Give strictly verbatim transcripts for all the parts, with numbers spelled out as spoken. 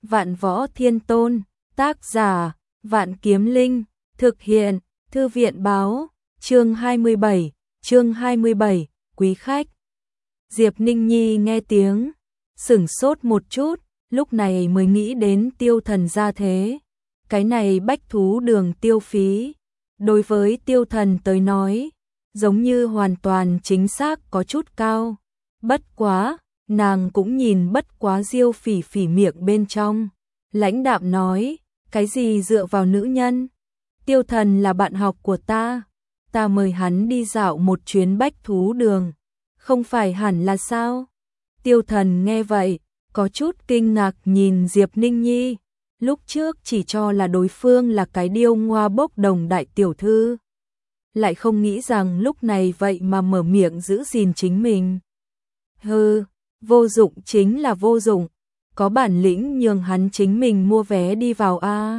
Vạn Võ Thiên Tôn, tác giả, Vạn Kiếm Linh, thực hiện, Thư viện báo, chương hai mươi bảy, chương hai mươi bảy, quý khách. Diệp Ninh Nhi nghe tiếng, sửng sốt một chút, lúc này mới nghĩ đến Tiêu Thần ra thế. Cái này bách thú đường tiêu phí, đối với Tiêu Thần tới nói, giống như hoàn toàn chính xác có chút cao. Bất quá, nàng cũng nhìn bất quá Diêu Phỉ Phỉ miệng bên trong, lãnh đạm nói, cái gì dựa vào nữ nhân? Tiêu Thần là bạn học của ta, ta mời hắn đi dạo một chuyến bách thú đường, không phải hẳn là sao? Tiêu Thần nghe vậy, có chút kinh ngạc nhìn Diệp Ninh Nhi, lúc trước chỉ cho là đối phương là cái điêu ngoa bốc đồng đại tiểu thư, lại không nghĩ rằng lúc này vậy mà mở miệng giữ gìn chính mình. Hừ, vô dụng chính là vô dụng, có bản lĩnh nhường hắn chính mình mua vé đi vào a.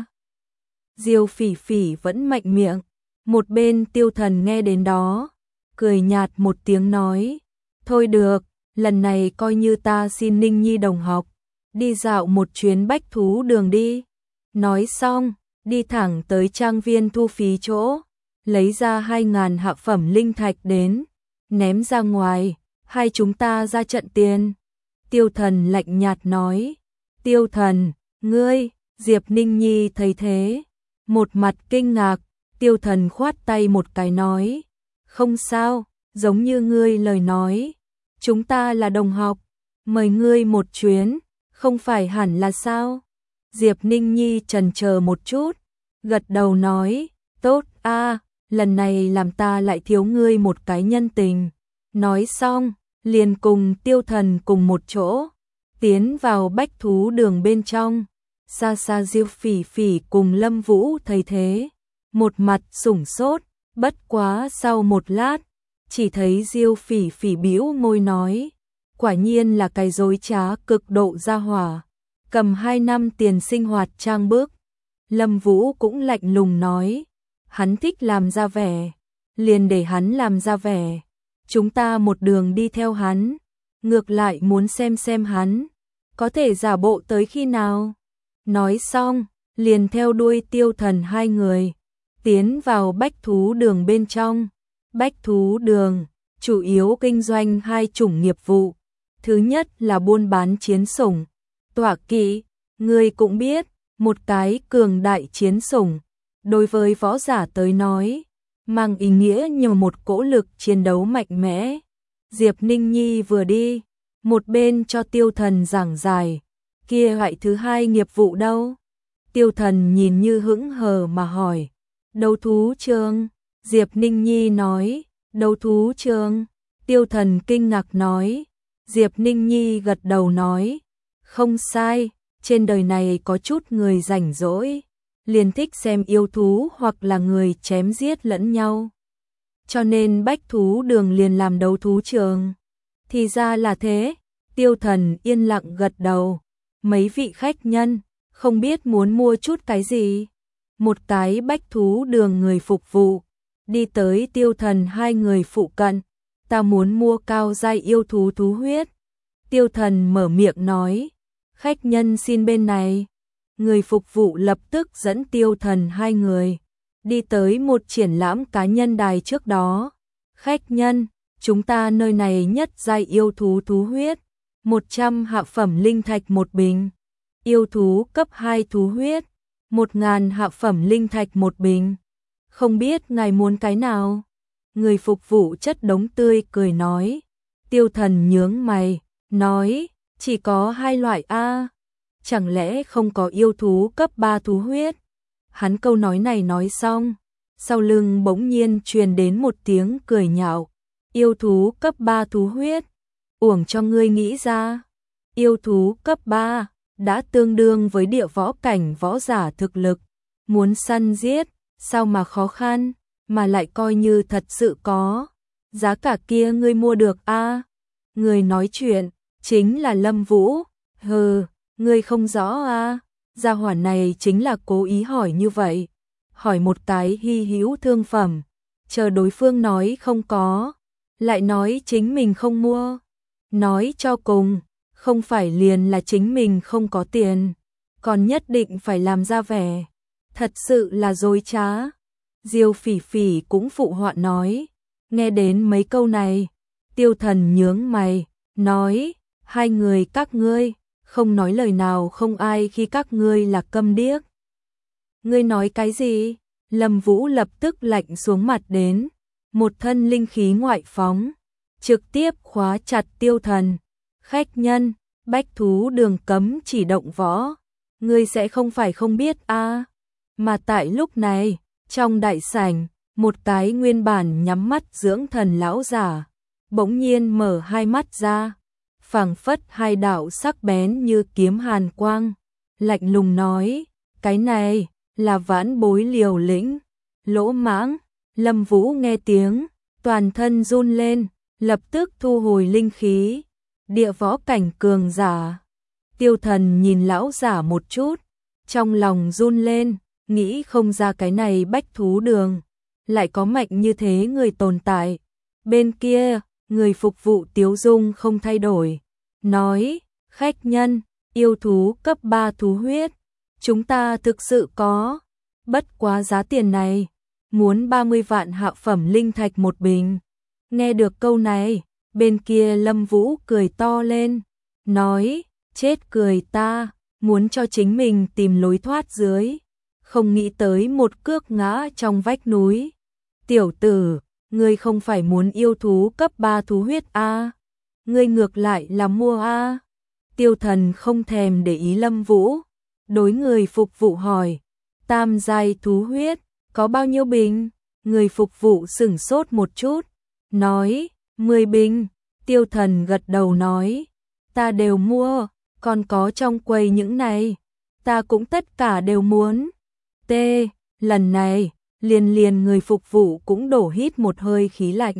Diêu Phỉ Phỉ vẫn mạnh miệng, một bên Tiêu Thần nghe đến đó, cười nhạt một tiếng nói, thôi được, lần này coi như ta xin Ninh Nhi đồng học, đi dạo một chuyến bách thú đường đi. Nói xong, đi thẳng tới trang viên thu phí chỗ, lấy ra hai ngàn hạ phẩm linh thạch đến, ném ra ngoài, hai chúng ta ra trận tiền. Tiêu Thần lạnh nhạt nói, Tiêu Thần, ngươi, Diệp Ninh Nhi thấy thế, một mặt kinh ngạc, Tiêu Thần khoát tay một cái nói, không sao, giống như ngươi lời nói, chúng ta là đồng học, mời ngươi một chuyến, không phải hẳn là sao? Diệp Ninh Nhi chần chờ một chút, gật đầu nói, tốt a, lần này làm ta lại thiếu ngươi một cái nhân tình. Nói xong, liền cùng Tiêu Thần cùng một chỗ, tiến vào bách thú đường bên trong. Xa xa Diêu Phỉ Phỉ cùng Lâm Vũ thấy thế, một mặt sửng sốt, bất quá sau một lát, chỉ thấy Diêu Phỉ Phỉ bĩu môi nói, quả nhiên là cái dối trá cực độ gia hỏa, cầm hai năm tiền sinh hoạt trang bước. Lâm Vũ cũng lạnh lùng nói, hắn thích làm ra vẻ, liền để hắn làm ra vẻ, chúng ta một đường đi theo hắn, ngược lại muốn xem xem hắn có thể giả bộ tới khi nào. Nói xong, liền theo đuôi Tiêu Thần hai người, tiến vào bách thú đường bên trong. Bách thú đường, chủ yếu kinh doanh hai chủng nghiệp vụ. Thứ nhất là buôn bán chiến sủng, tọa kỵ, người cũng biết, một cái cường đại chiến sủng, đối với võ giả tới nói, mang ý nghĩa như một cỗ lực chiến đấu mạnh mẽ. Diệp Ninh Nhi vừa đi, một bên cho Tiêu Thần giảng giải, kia loại thứ hai nghiệp vụ đâu? Tiêu Thần nhìn như hững hờ mà hỏi, đấu thú trường. Diệp Ninh Nhi nói, đấu thú trường. Tiêu Thần kinh ngạc nói, Diệp Ninh Nhi gật đầu nói, không sai, trên đời này có chút người rảnh rỗi, liền thích xem yêu thú hoặc là người chém giết lẫn nhau. Cho nên bách thú đường liền làm đấu thú trường. Thì ra là thế, Tiêu Thần yên lặng gật đầu. Mấy vị khách nhân, không biết muốn mua chút cái gì. Một cái bách thú đường người phục vụ, đi tới Tiêu Thần hai người phụ cận, ta muốn mua cao giai yêu thú thú huyết. Tiêu Thần mở miệng nói, khách nhân xin bên này. Người phục vụ lập tức dẫn Tiêu Thần hai người, đi tới một triển lãm cá nhân đài trước đó. Khách nhân, chúng ta nơi này nhất giai yêu thú thú huyết, một trăm hạ phẩm linh thạch một bình. Yêu thú cấp hai thú huyết, một ngàn hạ phẩm linh thạch một bình. Không biết ngài muốn cái nào? Người phục vụ chất đống tươi cười nói. Tiêu Thần nhướng mày, nói, chỉ có hai loại a, chẳng lẽ không có yêu thú cấp ba thú huyết? Hắn câu nói này nói xong, sau lưng bỗng nhiên truyền đến một tiếng cười nhạo. Yêu thú cấp ba thú huyết, uổng cho ngươi nghĩ ra. Yêu thú cấp ba đã tương đương với địa võ cảnh võ giả thực lực, muốn săn giết, sao mà khó khăn, mà lại coi như thật sự có. Giá cả kia ngươi mua được a? Người nói chuyện chính là Lâm Vũ. Hừ, ngươi không rõ a? Gia hỏa này chính là cố ý hỏi như vậy, hỏi một cái hy hữu thương phẩm, chờ đối phương nói không có, lại nói chính mình không mua. Nói cho cùng, không phải liền là chính mình không có tiền, còn nhất định phải làm ra vẻ. Thật sự là dối trá. Diêu Phỉ Phỉ cũng phụ họa nói. Nghe đến mấy câu này, Tiêu Thần nhướng mày, nói, hai người các ngươi, không nói lời nào không ai khi các ngươi là câm điếc. Ngươi nói cái gì? Lâm Vũ lập tức lạnh xuống mặt đến, một thân linh khí ngoại phóng, trực tiếp khóa chặt Tiêu Thần. Khách nhân, bách thú đường cấm chỉ động võ, ngươi sẽ không phải không biết a? À? Mà tại lúc này, trong đại sảnh, một cái nguyên bản nhắm mắt dưỡng thần lão giả, bỗng nhiên mở hai mắt ra, phảng phất hai đạo sắc bén như kiếm hàn quang, lạnh lùng nói, cái này là vãn bối Liều Lĩnh. Lỗ mãng. Lâm Vũ nghe tiếng, toàn thân run lên, lập tức thu hồi linh khí. Địa võ cảnh cường giả. Tiêu Thần nhìn lão giả một chút, trong lòng run lên, nghĩ không ra cái này bách thú đường lại có mạnh như thế người tồn tại. Bên kia, người phục vụ Tiếu Dung không thay đổi, nói, khách nhân, yêu thú cấp ba thú huyết, chúng ta thực sự có, bất quá giá tiền này, muốn ba mươi vạn hạ phẩm linh thạch một bình. Nghe được câu này, bên kia Lâm Vũ cười to lên, nói, chết cười ta, muốn cho chính mình tìm lối thoát dưới, không nghĩ tới một cước ngã trong vách núi. Tiểu tử, ngươi không phải muốn yêu thú cấp ba thú huyết a? À? Ngươi ngược lại là mua a? À? Tiêu Thần không thèm để ý Lâm Vũ, đối người phục vụ hỏi, tam giai thú huyết, có bao nhiêu bình? Người phục vụ sửng sốt một chút, nói, mười bình. Tiêu Thần gật đầu nói, ta đều mua, còn có trong quầy những này, ta cũng tất cả đều muốn. T, lần này, liền liền người phục vụ cũng đổ hít một hơi khí lạnh.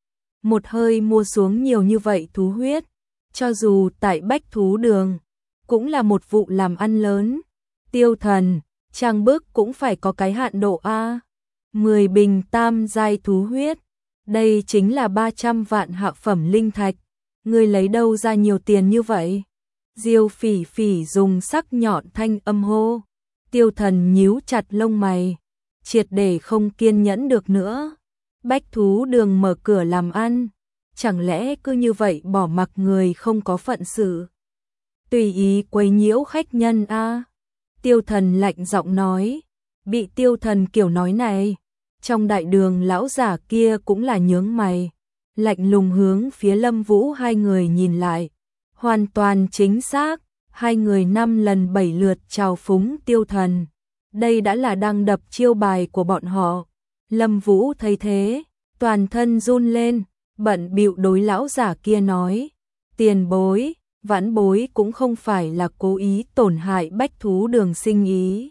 Một hơi mua xuống nhiều như vậy thú huyết, cho dù tại bách thú đường, cũng là một vụ làm ăn lớn. Tiêu Thần, trang bức cũng phải có cái hạn độ A. mười bình tam giai thú huyết, đây chính là ba trăm vạn hạ phẩm linh thạch, ngươi lấy đâu ra nhiều tiền như vậy? Diêu Phỉ Phỉ dùng sắc nhọn thanh âm hô. Tiêu Thần nhíu chặt lông mày, triệt để không kiên nhẫn được nữa. Bách thú đường mở cửa làm ăn, chẳng lẽ cứ như vậy bỏ mặc người không có phận sự, tùy ý quấy nhiễu khách nhân a? À? Tiêu Thần lạnh giọng nói. Bị Tiêu Thần kiểu nói này, trong đại đường lão giả kia cũng là nhướng mày, lạnh lùng hướng phía Lâm Vũ hai người nhìn lại. Hoàn toàn chính xác, hai người năm lần bảy lượt chào phúng Tiêu Thần, đây đã là đang đập chiêu bài của bọn họ. Lâm Vũ thấy thế, toàn thân run lên, bận bịu đối lão giả kia nói, tiền bối, vãn bối cũng không phải là cố ý tổn hại bách thú đường sinh ý.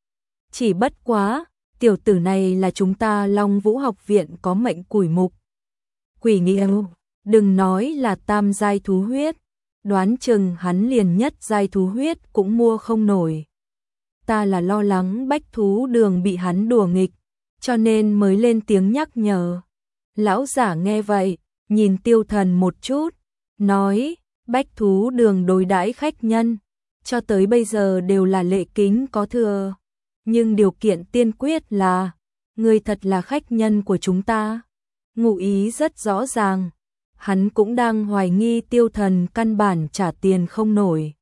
Chỉ bất quá, tiểu tử này là chúng ta Long Vũ học viện có mệnh quỷ mục. Quỷ nghiêu, đừng nói là tam giai thú huyết, đoán chừng hắn liền nhất giai thú huyết cũng mua không nổi. Ta là lo lắng bách thú đường bị hắn đùa nghịch, cho nên mới lên tiếng nhắc nhở. Lão giả nghe vậy, nhìn Tiêu Thần một chút, nói, bách thú đường đối đãi khách nhân, cho tới bây giờ đều là lễ kính có thừa. Nhưng điều kiện tiên quyết là, người thật là khách nhân của chúng ta. Ngụ ý rất rõ ràng, hắn cũng đang hoài nghi Tiêu Thần căn bản trả tiền không nổi.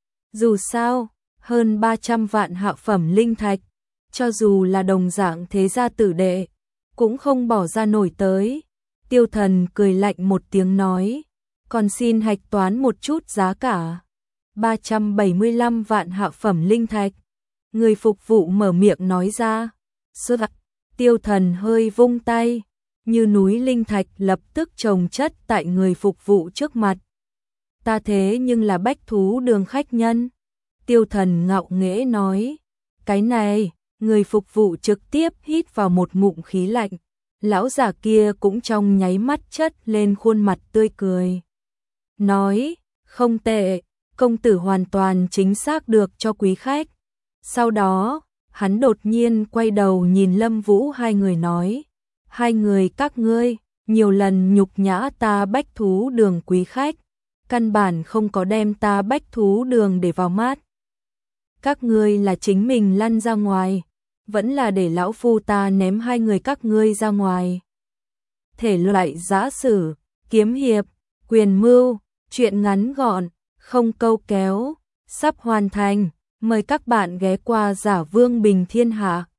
Dù sao, hơn ba trăm vạn hạ phẩm linh thạch, cho dù là đồng dạng thế gia tử đệ, cũng không bỏ ra nổi tới. Tiêu Thần cười lạnh một tiếng nói, còn xin hạch toán một chút giá cả. ba trăm bảy mươi lăm vạn hạ phẩm linh thạch. Người phục vụ mở miệng nói ra. Sơ ạ, Tiêu Thần hơi vung tay, như núi linh thạch lập tức chồng chất tại người phục vụ trước mặt. Ta thế nhưng là bách thú đường khách nhân. Tiêu Thần ngạo nghễ nói. Cái này, người phục vụ trực tiếp hít vào một ngụm khí lạnh. Lão già kia cũng trong nháy mắt chất lên khuôn mặt tươi cười. Nói, không tệ, công tử hoàn toàn chính xác được cho quý khách. Sau đó, hắn đột nhiên quay đầu nhìn Lâm Vũ hai người nói, hai người các ngươi, nhiều lần nhục nhã ta bách thú đường quý khách, căn bản không có đem ta bách thú đường để vào mắt. các ngươi là chính mình lăn ra ngoài, vẫn là để lão phu ta ném hai người các ngươi ra ngoài. Thể loại giã sử, kiếm hiệp, quyền mưu, truyện ngắn gọn, không câu kéo, sắp hoàn thành, mời các bạn ghé qua Giả Vương Bình Thiên Hạ.